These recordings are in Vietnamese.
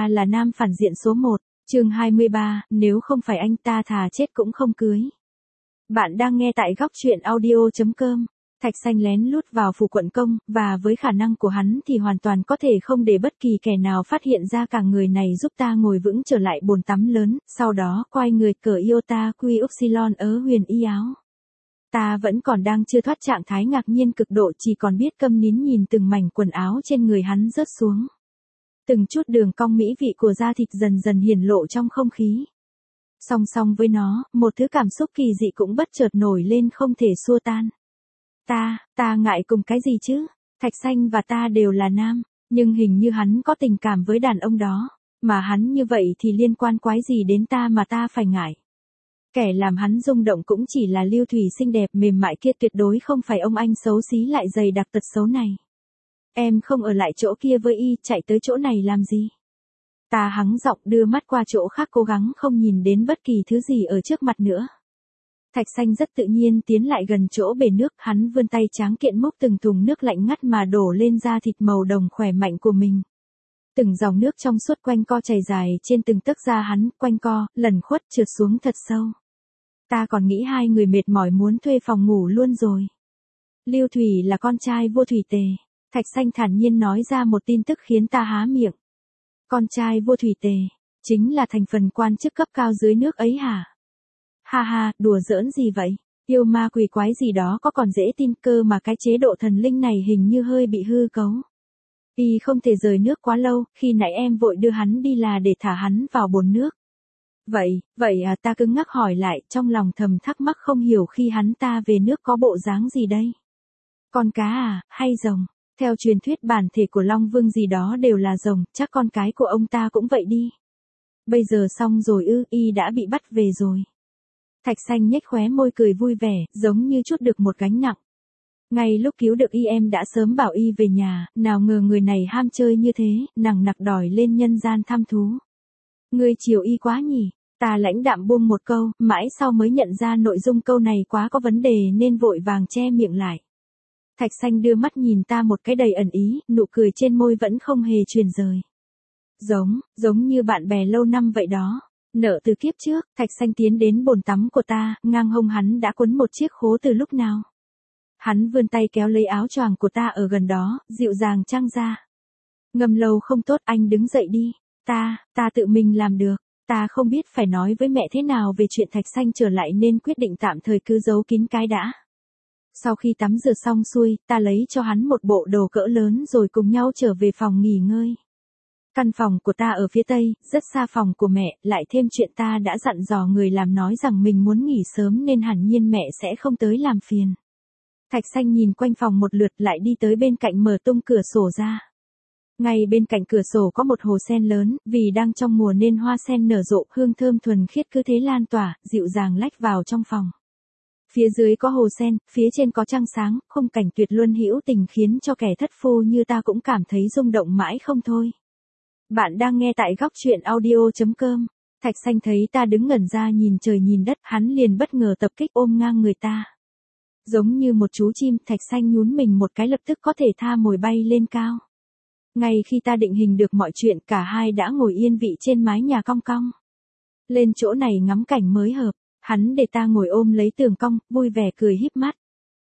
ta là nam phản diện số 1, chương 23, nếu không phải anh ta thà chết cũng không cưới. Bạn đang nghe tại góc truyện audio.com. Thạch Xanh lén lút vào phủ quận công, và với khả năng của hắn thì hoàn toàn có thể không để bất kỳ kẻ nào phát hiện ra cả người này giúp ta ngồi vững trở lại bồn tắm lớn, sau đó quay người cởi iota quy upsilon ớ huyền y áo. Ta vẫn còn đang chưa thoát trạng thái ngạc nhiên cực độ, chỉ còn biết câm nín nhìn từng mảnh quần áo trên người hắn rớt xuống. Từng chút đường cong mỹ vị của da thịt dần dần hiển lộ trong không khí. Song song với nó, một thứ cảm xúc kỳ dị cũng bất chợt nổi lên không thể xua tan. Ta ngại cùng cái gì chứ? Thạch Xanh và ta đều là nam, nhưng hình như hắn có tình cảm với đàn ông đó, mà hắn như vậy thì liên quan quái gì đến ta mà ta phải ngại. Kẻ làm hắn rung động cũng chỉ là Lưu Thủy xinh đẹp mềm mại kia, tuyệt đối không phải ông anh xấu xí lại dày đặc tật xấu này. Em không ở lại chỗ kia với y, chạy tới chỗ này làm gì? Ta hắng giọng đưa mắt qua chỗ khác, cố gắng không nhìn đến bất kỳ thứ gì ở trước mặt nữa. Thạch Xanh rất tự nhiên tiến lại gần chỗ bể nước, hắn vươn tay tráng kiện múc từng thùng nước lạnh ngắt mà đổ lên da thịt màu đồng khỏe mạnh của mình. Từng dòng nước trong suốt quanh co chảy dài trên từng tấc da hắn, quanh co, lẩn khuất trượt xuống thật sâu. Ta còn nghĩ hai người mệt mỏi muốn thuê phòng ngủ luôn rồi. Lưu Thủy là con trai vua Thủy Tề. Thạch Xanh thản nhiên nói ra một tin tức khiến ta há miệng. Con trai vua Thủy Tề, chính là thành phần quan chức cấp cao dưới nước ấy hả? Ha ha, đùa giỡn gì vậy? Yêu ma quỷ quái gì đó có còn dễ tin, cơ mà cái chế độ thần linh này hình như hơi bị hư cấu. Y không thể rời nước quá lâu, khi nãy em vội đưa hắn đi là để thả hắn vào bồn nước. Vậy à, ta cứng ngắc hỏi lại, trong lòng thầm thắc mắc không hiểu khi hắn ta về nước có bộ dáng gì đây? Con cá à, hay rồng? Theo truyền thuyết bản thể của Long Vương gì đó đều là rồng, chắc con cái của ông ta cũng vậy đi. Bây giờ xong rồi ư, y đã bị bắt về rồi. Thạch Xanh nhếch khóe môi cười vui vẻ, giống như trút được một gánh nặng. Ngay lúc cứu được y em đã sớm bảo y về nhà, nào ngờ người này ham chơi như thế, nằng nặc đòi lên nhân gian thăm thú. Ngươi chiều y quá nhỉ? Ta lãnh đạm buông một câu, mãi sau mới nhận ra nội dung câu này quá có vấn đề nên vội vàng che miệng lại. Thạch Xanh đưa mắt nhìn ta một cái đầy ẩn ý, nụ cười trên môi vẫn không hề chuyển rời. Giống như bạn bè lâu năm vậy đó. Nợ từ kiếp trước. Thạch Xanh tiến đến bồn tắm của ta, ngang hông hắn đã quấn một chiếc khố từ lúc nào. Hắn vươn tay kéo lấy áo choàng của ta ở gần đó, dịu dàng trăng ra. Ngâm lâu không tốt, anh đứng dậy đi. Ta tự mình làm được. Ta không biết phải nói với mẹ thế nào về chuyện Thạch Xanh trở lại nên quyết định tạm thời cứ giấu kín cái đã. Sau khi tắm rửa xong xuôi, ta lấy cho hắn một bộ đồ cỡ lớn rồi cùng nhau trở về phòng nghỉ ngơi. Căn phòng của ta ở phía tây, rất xa phòng của mẹ, lại thêm chuyện ta đã dặn dò người làm nói rằng mình muốn nghỉ sớm nên hẳn nhiên mẹ sẽ không tới làm phiền. Thạch Xanh nhìn quanh phòng một lượt lại đi tới bên cạnh mở tung cửa sổ ra. Ngay bên cạnh cửa sổ có một hồ sen lớn, vì đang trong mùa nên hoa sen nở rộ, hương thơm thuần khiết cứ thế lan tỏa, dịu dàng lách vào trong phòng. Phía dưới có hồ sen, phía trên có trăng sáng, khung cảnh tuyệt luân hữu tình khiến cho kẻ thất phu như ta cũng cảm thấy rung động mãi không thôi. Bạn đang nghe tại góc truyện audio.com. Thạch Xanh thấy ta đứng ngẩn ra nhìn trời nhìn đất, hắn liền bất ngờ tập kích ôm ngang người ta. Giống như một chú chim, Thạch Xanh nhún mình một cái lập tức có thể tha mồi bay lên cao. Ngay khi ta định hình được mọi chuyện, cả hai đã ngồi yên vị trên mái nhà cong cong. Lên chỗ này ngắm cảnh mới hợp, hắn để ta ngồi ôm lấy tường cong, vui vẻ cười híp mắt.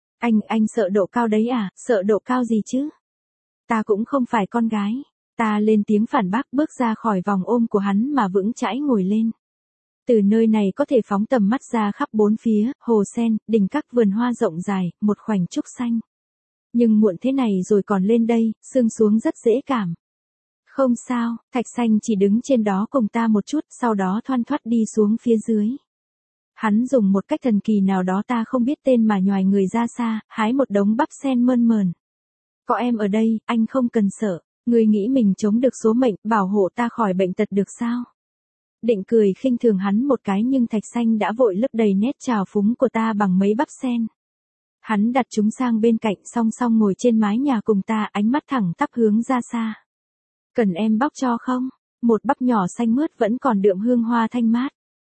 Anh sợ độ cao đấy à, sợ độ cao gì chứ? Ta cũng không phải con gái. Ta lên tiếng phản bác, bước ra khỏi vòng ôm của hắn mà vững chãi ngồi lên. Từ nơi này có thể phóng tầm mắt ra khắp bốn phía, hồ sen, đỉnh các vườn hoa rộng dài, một khoảnh trúc xanh. Nhưng muộn thế này rồi còn lên đây, sương xuống rất dễ cảm. Không sao, Thạch Xanh chỉ đứng trên đó cùng ta một chút, sau đó thoăn thoắt đi xuống phía dưới. Hắn dùng một cách thần kỳ nào đó ta không biết tên mà nhoài người ra xa, hái một đống bắp sen mơn mờn. Có em ở đây, anh không cần sợ. Ngươi nghĩ mình chống được số mệnh, bảo hộ ta khỏi bệnh tật được sao? Định cười khinh thường hắn một cái nhưng Thạch Xanh đã vội lấp đầy nét trào phúng của ta bằng mấy bắp sen. Hắn đặt chúng sang bên cạnh, song song ngồi trên mái nhà cùng ta, ánh mắt thẳng tắp hướng ra xa. Cần em bóc cho không? Một bắp nhỏ xanh mướt vẫn còn đượm hương hoa thanh mát.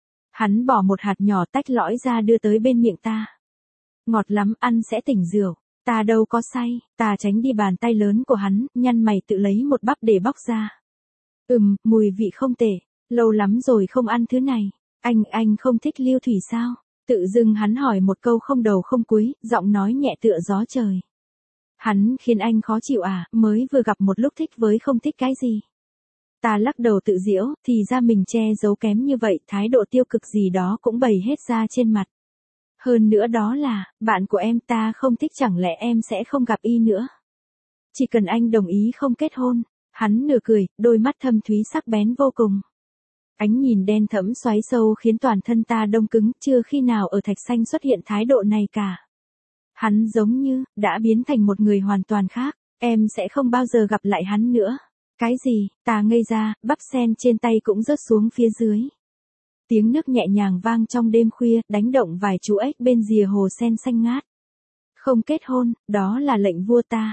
Hắn bỏ một hạt nhỏ tách lõi ra đưa tới bên miệng ta. Ngọt lắm, ăn sẽ tỉnh rượu. Ta đâu có say, ta tránh đi bàn tay lớn của hắn, nhăn mày tự lấy một bắp để bóc ra. Mùi vị không tệ. Lâu lắm rồi không ăn thứ này. Anh không thích Lưu Thủy sao? Tự dưng hắn hỏi một câu không đầu không cuối, giọng nói nhẹ tựa gió trời. Hắn khiến anh khó chịu à, mới vừa gặp một lúc thích với không thích cái gì. Ta lắc đầu tự giễu, thì ra mình che giấu kém như vậy, thái độ tiêu cực gì đó cũng bày hết ra trên mặt. Hơn nữa đó là, bạn của em ta không thích, chẳng lẽ em sẽ không gặp y nữa? Chỉ cần anh đồng ý không kết hôn. Hắn nửa cười, đôi mắt thâm thúy sắc bén vô cùng. Ánh nhìn đen thẫm xoáy sâu khiến toàn thân ta đông cứng, chưa khi nào ở Thạch Xanh xuất hiện thái độ này cả. Hắn giống như, đã biến thành một người hoàn toàn khác, em sẽ không bao giờ gặp lại hắn nữa. Cái gì, ta ngây ra, bắp sen trên tay cũng rớt xuống phía dưới. Tiếng nước nhẹ nhàng vang trong đêm khuya, đánh động vài chú ếch bên rìa hồ sen xanh ngát. Không kết hôn, đó là lệnh vua ta.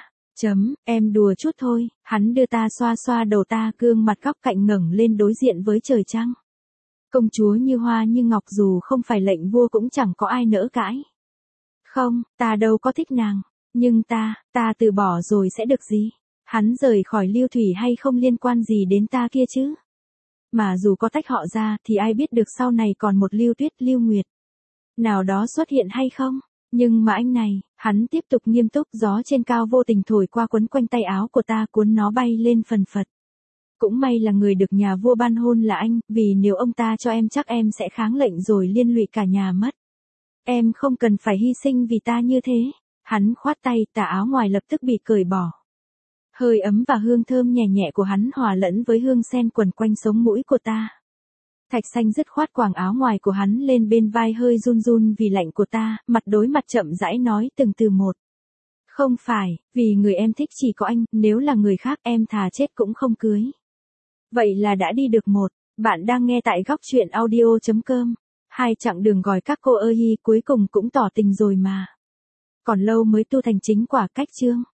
Em đùa chút thôi, hắn đưa ta xoa xoa đầu ta, gương mặt góc cạnh ngẩng lên đối diện với trời trăng. Công chúa như hoa như ngọc, dù không phải lệnh vua cũng chẳng có ai nỡ cãi. Không, ta đâu có thích nàng, nhưng ta từ bỏ rồi sẽ được gì? Hắn rời khỏi Lưu Thủy hay không liên quan gì đến ta kia chứ? Mà dù có tách họ ra thì ai biết được sau này còn một Lưu Tuyết, Lưu Nguyệt nào đó xuất hiện hay không? Nhưng mà anh này, hắn tiếp tục nghiêm túc, gió trên cao vô tình thổi qua quấn quanh tay áo của ta, cuốn nó bay lên phần phật. Cũng may là người được nhà vua ban hôn là anh, vì nếu ông ta cho em chắc em sẽ kháng lệnh rồi liên lụy cả nhà mất. Em không cần phải hy sinh vì ta như thế. Hắn khoát tay, tà áo ngoài lập tức bị cởi bỏ. Hơi ấm và hương thơm nhẹ nhẹ của hắn hòa lẫn với hương sen quẩn quanh sống mũi của ta. Thạch Xanh dứt khoát quàng áo ngoài của hắn lên bên vai, hơi run run vì lạnh của ta, mặt đối mặt chậm rãi nói từng từ một. Không phải, vì người em thích chỉ có anh, nếu là người khác em thà chết cũng không cưới. Vậy là đã đi được một. Bạn đang nghe tại góc truyện audio.com. 2 chặng đường gòi các cô ơi hi cuối cùng cũng tỏ tình rồi mà. Còn lâu mới tu thành chính quả, cách chương.